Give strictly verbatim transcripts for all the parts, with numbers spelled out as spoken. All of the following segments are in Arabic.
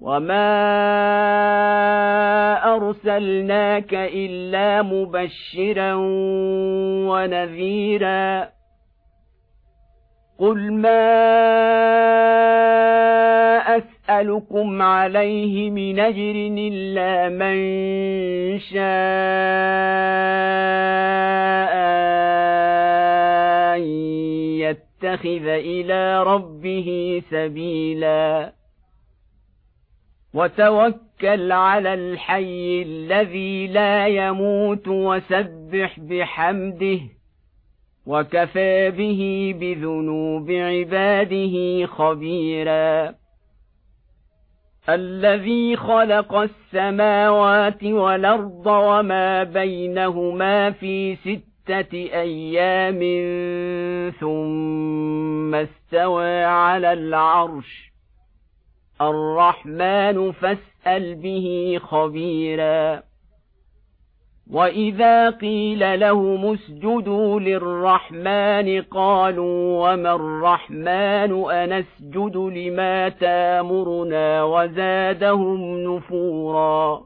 وما أرسلناك إلا مبشرا ونذيرا قل ما أسألكم عليه من أجر إلا من شاء أن يتخذ إلى ربه سبيلا وتوكل على الحي الذي لا يموت وسبح بحمده وكفى به بذنوب عباده خبيرا الذي خلق السماوات والأرض وما بينهما في ستة أيام ثم استوى على العرش الرحمن فاسأل به خبيرا وإذا قيل لهم اسجدوا للرحمن قالوا وما الرحمن أنسجد لما تامرنا وزادهم نفورا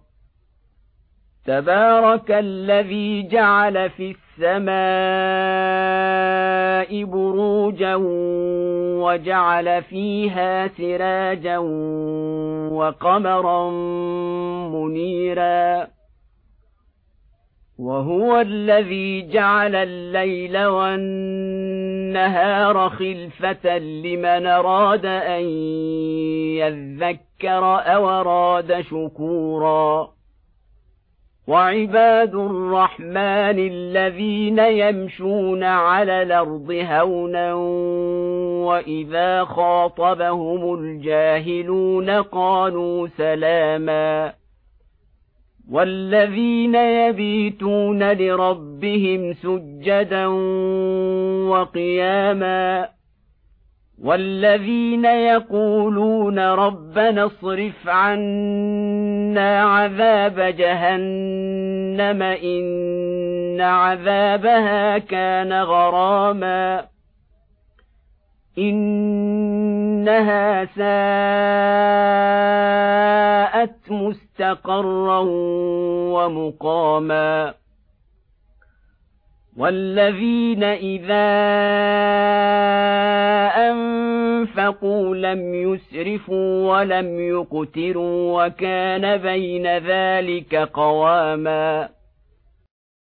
تبارك الذي جعل في السماء بروجا وجعل فيها سراجا وقمرا منيرا وهو الذي جعل الليل والنهار خلفة لمن أراد أن يذكر أو أراد شكورا وعباد الرحمن الذين يمشون على الأرض هونا وإذا خاطبهم الجاهلون قالوا سلاما والذين يبيتون لربهم سجدا وقياما والذين يقولون ربنا اصرف عنا عذاب جهنم إن عذابها كان غراما إنها ساءت مستقرا ومقاما والذين إذا أنفقوا لم يسرفوا ولم يقتروا وكان بين ذلك قواما